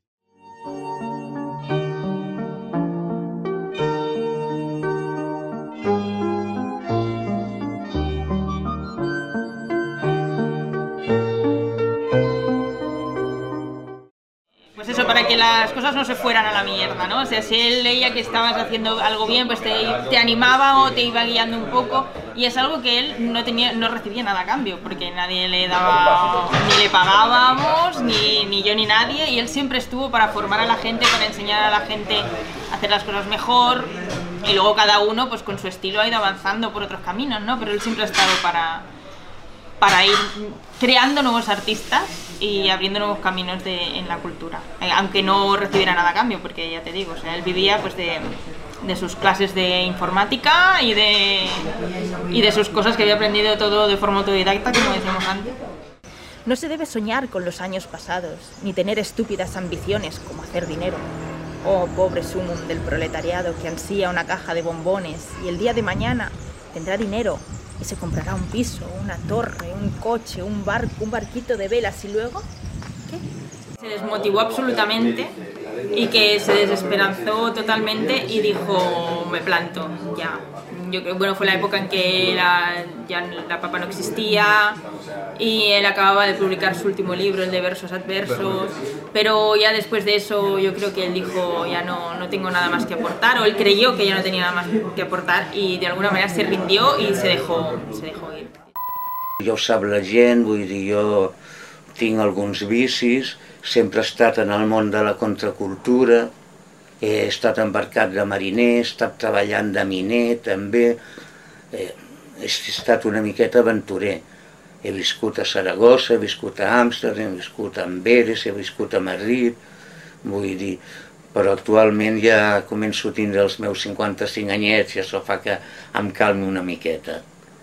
Pues eso, para que las cosas no se fueran a la mierda, ¿no? O sea, si él leía que estabas haciendo algo bien, pues te animaba o te iba guiando un poco, y es algo que él no recibía nada a cambio, porque nadie le daba, ni le pagábamos, ni yo ni nadie, y él siempre estuvo para formar a la gente, para enseñar a la gente a hacer las cosas mejor, y luego cada uno, pues con su estilo, ha ido avanzando por otros caminos, ¿no? Pero él siempre ha estado para ir creando nuevos artistas y abriendo nuevos caminos en la cultura, aunque no recibiera nada a cambio, porque ya te digo, o sea, él vivía pues de sus clases de informática y de sus cosas que había aprendido todo de forma autodidacta, como decíamos antes. No se debe soñar con los años pasados, ni tener estúpidas ambiciones como hacer dinero. Oh, pobre sumum del proletariado que ansía una caja de bombones y el día de mañana tendrá dinero y se comprará un piso, una torre, un coche, un barco, un barquito de velas, y luego, ¿qué? Se desmotivó absolutamente y que se desesperanzó totalmente y dijo, me planto, ya yo creo, bueno, fue la época en que ya la papa no existía y él acababa de publicar su último libro, el de Versos Adversos, pero ya después de eso yo creo que él dijo ya no tengo nada más que aportar, o él creyó que ya no tenía nada más que aportar y de alguna manera se rindió y se dejó ir. Ja ho sap la gent, vull dir, jo tinc alguns vicis, sempre he estat en el món de la contracultura, he estat embarcat de mariner, he estat treballant de miner també, he estat una miqueta aventurer. He viscut a Saragossa, he viscut a Amsterdam, he viscut a Amberes, he viscut a Madrid, vull dir, però actualment ja començo a tindre els meus 55 anyets i això fa que em calmi una miqueta.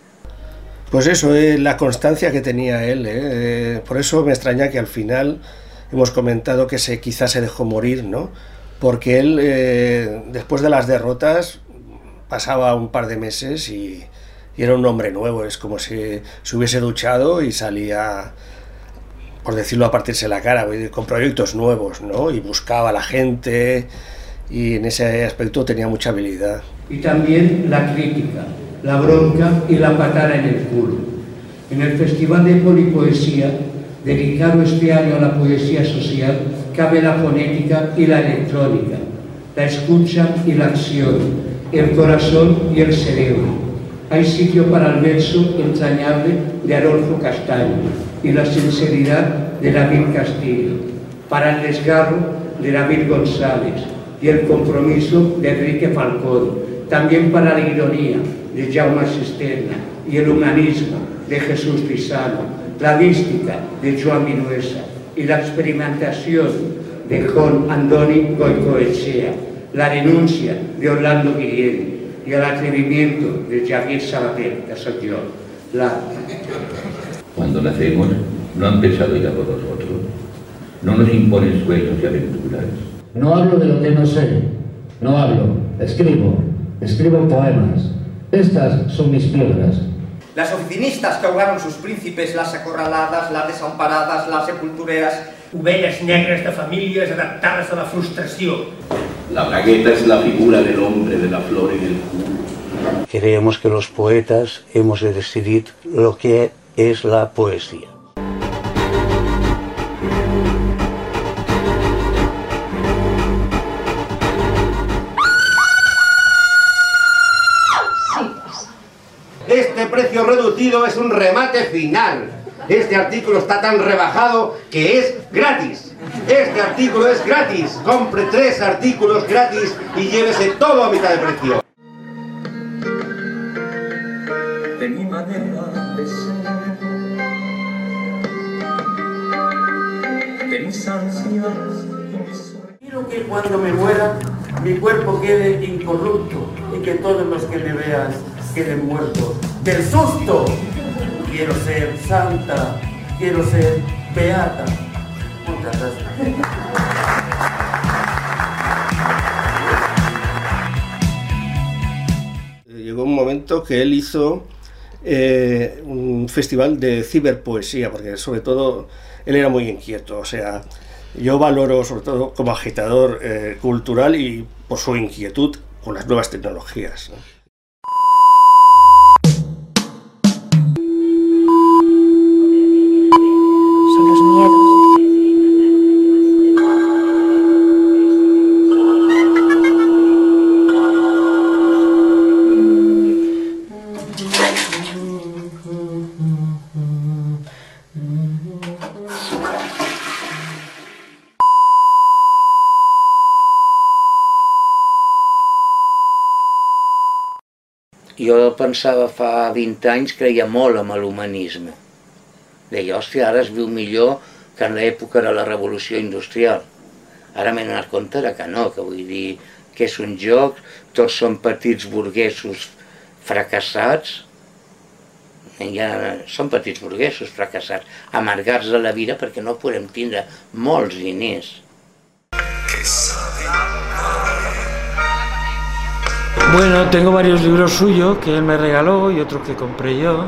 Pues eso, la constancia que tenía él, por eso me extraña que al final hemos comentado que quizás se dejó morir, ¿no? Porque él, después de las derrotas, pasaba un par de meses y era un hombre nuevo, es como si se hubiese duchado y salía, por decirlo, a partirse la cara, con proyectos nuevos, ¿no? Y buscaba a la gente y en ese aspecto tenía mucha habilidad. Y también la crítica, la bronca y la patada en el culo. En el Festival de Polipoesía, dedicado este año a la poesía social, cabe la fonética y la electrónica, la escucha y la acción, el corazón y el cerebro. Hay sitio para el verso entrañable de Adolfo Castaño y la sinceridad de David Castillo, para el desgarro de David González y el compromiso de Enrique Falcón, también para la ironía de Jaume Cisterna y el humanismo de Jesús Pisano, la mística de Joan Vinuesa y la experimentación de Juan Andoni Goicoechea, la renuncia de Orlando Guillén y el atrevimiento de Javier Sabater, que soy yo. Cuando nacemos, no han pensado ir a por nosotros. No nos imponen sueños y aventuras. No hablo de lo que no sé, no hablo, escribo poemas. Estas son mis piedras. Las oficinistas que ahogaron sus príncipes, las acorraladas, las desamparadas, las sepultureras. Ovelles negres de famílies adaptades a la frustració. La bragueta es la figura del hombre, de la flor y del culo. Creemos que los poetas hemos de decidir lo que es la poesía. Este precio reducido es un remate final. Este artículo está tan rebajado que es gratis. Este artículo es gratis. Compre 3 artículos gratis y llévese todo a mitad de precio. De mi manera de ser, de mis ansias y mis sueños. Quiero que cuando me muera mi cuerpo quede incorrupto y que todos los que me vean queden muertos del susto. Quiero ser santa, quiero ser beata. Muchas gracias. Llegó un momento que él hizo un festival de ciberpoesía, porque sobre todo él era muy inquieto, o sea, yo valoro sobre todo como agitador cultural y por su inquietud con las nuevas tecnologías, ¿no? Jo pensava fa 20 anys, creia molt en l'humanisme. Deia, hòstia, ara es viu millor que en l'època de la revolució industrial. Ara m'he donat compte que no, que vull dir que és un joc, tots són petits burguesos fracassats, són petits burguesos fracassats, amargats de la vida perquè no podem tindre molts diners. Bueno, tengo varios libros suyos que él me regaló y otros que compré yo.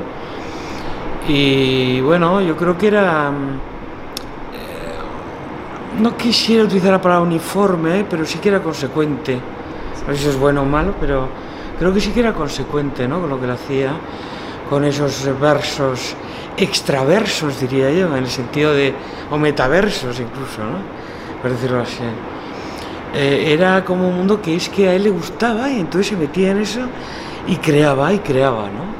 Y bueno, yo creo que era... no quisiera utilizar la palabra uniforme, pero sí que era consecuente. No sé si es bueno o malo, pero creo que sí que era consecuente, ¿no?, con lo que él hacía, con esos versos extraversos, diría yo, en el sentido de, o metaversos incluso, ¿no?, por decirlo así. Era como un mundo que es que a él le gustaba y entonces se metía en eso y creaba, ¿no?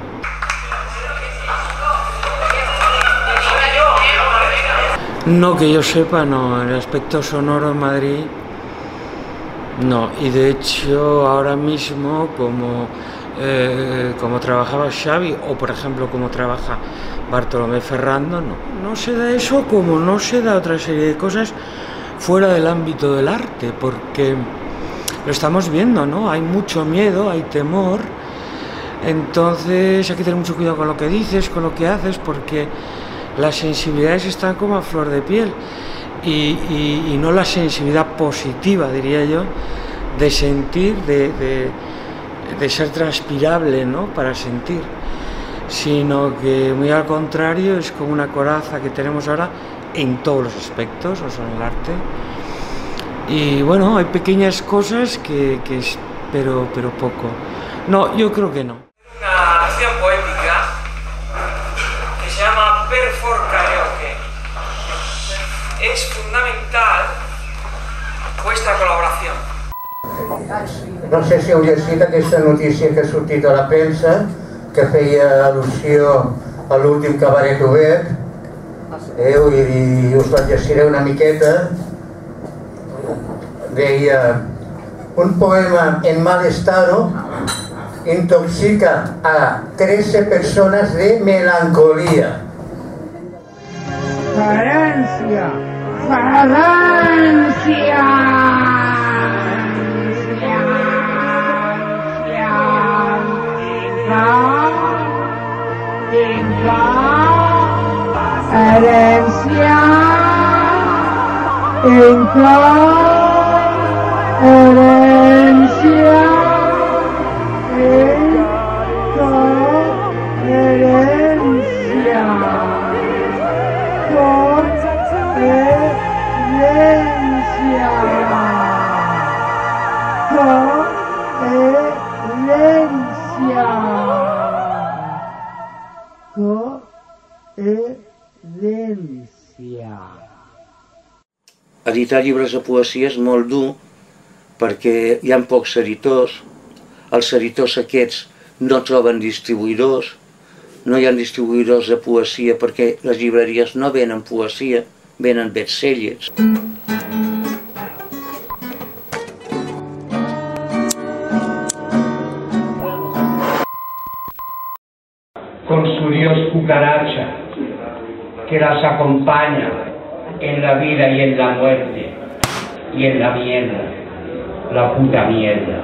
No, que yo sepa, no, en el aspecto sonoro en Madrid, no, y de hecho ahora mismo como trabajaba Xavi, o por ejemplo como trabaja Bartolomé Ferrando, no se da eso, como no se da otra serie de cosas fuera del ámbito del arte, porque lo estamos viendo, ¿no? Hay mucho miedo, hay temor, entonces hay que tener mucho cuidado con lo que dices, con lo que haces, porque las sensibilidades están como a flor de piel y no la sensibilidad positiva, diría yo, de sentir, de ser transpirable, ¿no?, para sentir, sino que muy al contrario es como una coraza que tenemos ahora en todos los aspectos, o sea, en el arte. Y bueno, hay pequeñas cosas pero poco. No, yo creo que no. Una acción poética que se llama Perfor Karaoke. Es fundamental vuestra colaboración. No sé si heu llegit aquesta notícia que ha sortit a la premsa, que feia al·lusió a l'últim cabaret obert, i us la llegiré una miqueta. Deia: un poema en mal estado intoxica a 13 personas de melancolía. Valencia, Valencia. Herencia, Editar llibres de poesia és molt dur perquè hi ha pocs editors, els editors aquests no troben distribuïdors, no hi ha distribuïdors de poesia perquè les llibreries no venen poesia, venen bestsellers. Con su Dios cucaracha, que las acompaña en la vida y en la muerte, y en la mierda, la puta mierda.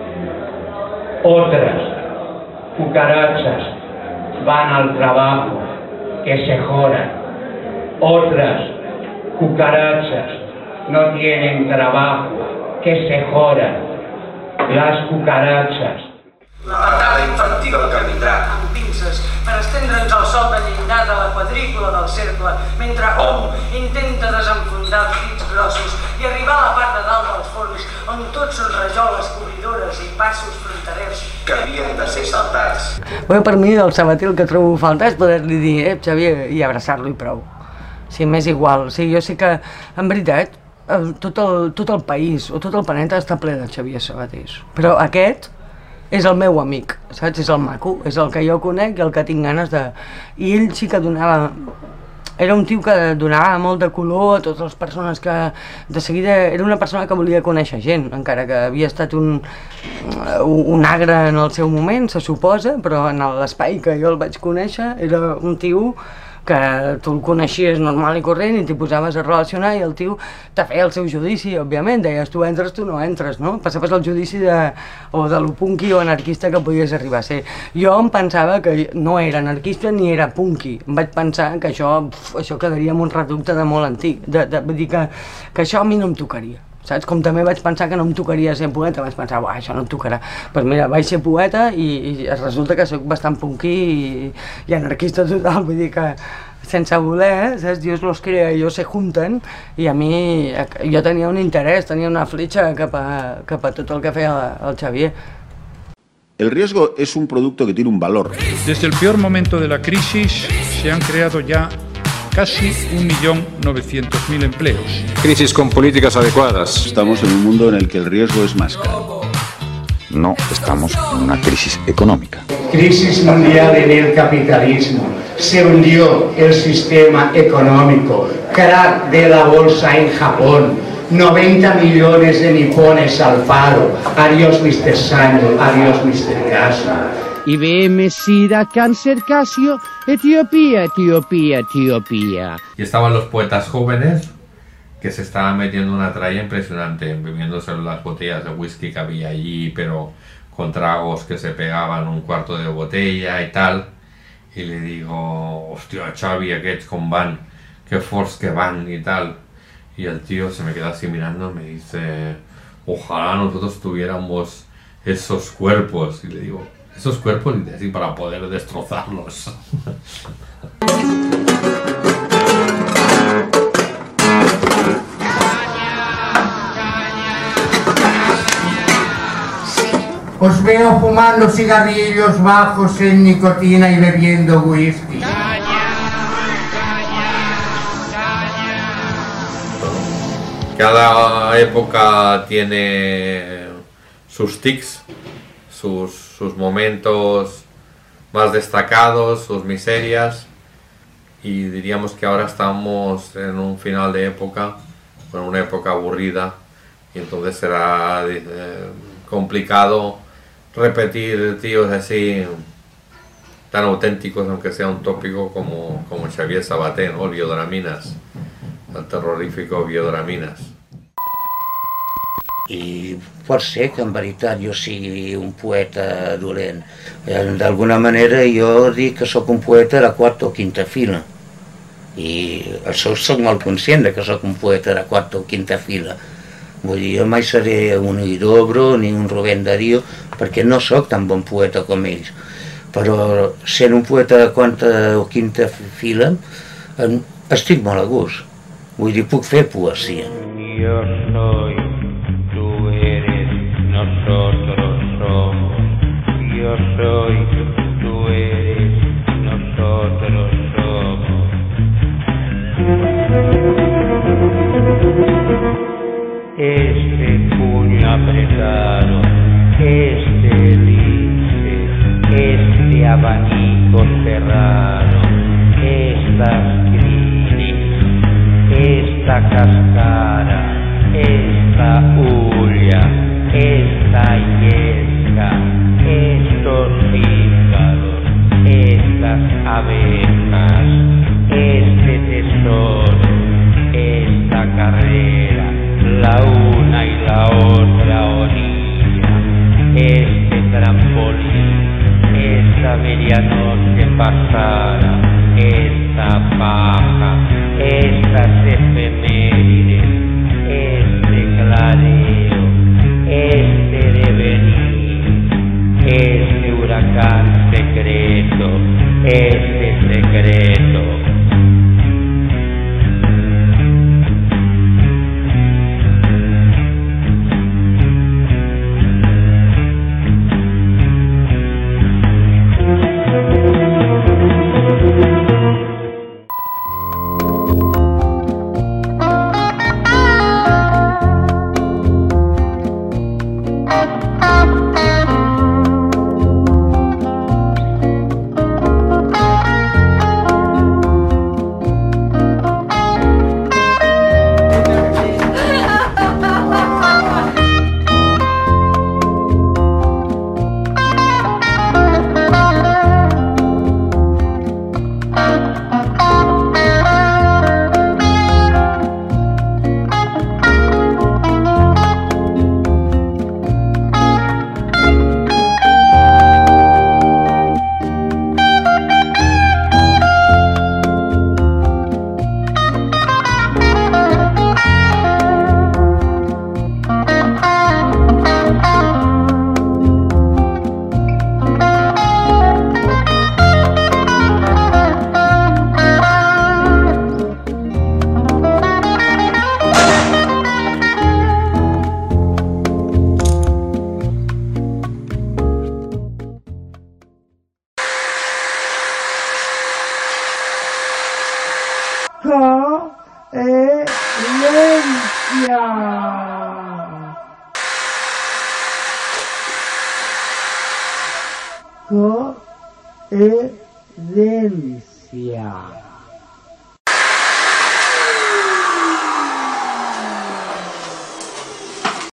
Otras cucarachas van al trabajo, que se jodan. Otras cucarachas no tienen trabajo, que se jodan. Las cucarachas. La patada infantil que vindrà. Amb pinces, per estendre'ns al sol de llindar de la quadrícula del cercle, mentre hom intenta desenfundar els dits grossos i arribar a la part de dalt dels forns, on tot són rajoles cobridores i passos fronterers que havien de ser saltats. Bueno, per mi, del Sabater, el que trobo a faltar és poder-li dir, Xavier, i abraçar-lo i prou. Sí, m'és igual. Sí, jo sé que, en veritat, tot el país o tot el planeta està ple de Xavier Sabaters. Però aquest és el meu amic, saps? És el maco, és el que jo conec i el que tinc ganes de... I ell sí que donava... Era un tio que donava molt de color a totes les persones que... De seguida era una persona que volia conèixer gent, encara que havia estat un agre en el seu moment, se suposa, però en l'espai que jo el vaig conèixer era un tio que tu el coneixies normal i corrent i t'hi posaves a relacionar i el tio te feia el seu judici, òbviament, deies tu entres, tu no entres, no? Passaves el judici o de lo punky o anarquista que podies arribar a ser. Jo em pensava que no era anarquista ni era punky, em vaig pensar que això quedaria en un reducte de molt antic, vull dir que això a mi no em tocaria. Saps? Com també vaig pensar que no em tocaria ser poeta, vaig pensar, això no em tocarà. Però mira, vaig ser poeta i resulta que soc bastant punky i anarquista total, vull dir que sense voler, saps? Dios los crea i ellos se junten, i a mi, jo tenia un interès, tenia una fletxa cap a tot el que feia el Xavier. El riesgo es un producto que tiene un valor. Desde el peor momento de la crisis se han creado ya casi 1.900.000 empleos. Crisis con políticas adecuadas. Estamos en un mundo en el que el riesgo es más caro. No estamos en una crisis económica. Crisis mundial en el capitalismo. Se hundió el sistema económico. Crack de la bolsa en Japón. 90 millones de nipones al paro. Adiós, Mr. Sandel. Adiós, Mr. Casio. IBM, SIDA, cáncer, Casio, Etiopía, Etiopía, Etiopía. Y estaban los poetas jóvenes que se estaban metiendo una tralla impresionante, bebiéndose las botellas de whisky que había allí, pero con tragos que se pegaban un cuarto de botella y tal. Y le digo, hostia, Xavi, aquests com van, qué forts que van y tal. Y el tío se me queda así mirando, me dice, ojalá nosotros tuviéramos esos cuerpos. Y le digo, esos cuerpos, y así para poder destrozarlos. Os veo fumando cigarrillos bajos en nicotina y bebiendo whisky. Cada época tiene sus tics, sus momentos más destacados, sus miserias, y diríamos que ahora estamos en un final de época, en una época aburrida, y entonces será complicado repetir tíos así tan auténticos, aunque sea un tópico como Xavier Sabaté, ¿no? El Biodraminas, el terrorífico Biodraminas. I pot ser que en veritat jo sigui un poeta dolent. D'alguna manera jo dic que sóc un poeta de quarta o quinta fila. I això soc molt conscient de que sóc un poeta de quarta o quinta fila. Vull dir, jo mai seré un Huidobro ni un Rubén Darío, perquè no sóc tan bon poeta com ells. Però sent un poeta de quarta o quinta fila, estic molt a gust. Vull dir, puc fer poesia. Yo soy, tú eres, nosotros somos. Yo soy, tú eres, nosotros somos. Este puño apretado, este elipse, este abanico cerrado, estas crisis, esta cascara, esta hulla, esta yesca, estos hígados, estas abejas, este tesoro, esta carrera, la una y la otra orilla, este trampolín, esta medianoche pasada, esta paja, estas efemérides, este clareo, este devenir, este huracán secreto, este secreto. Coherencia.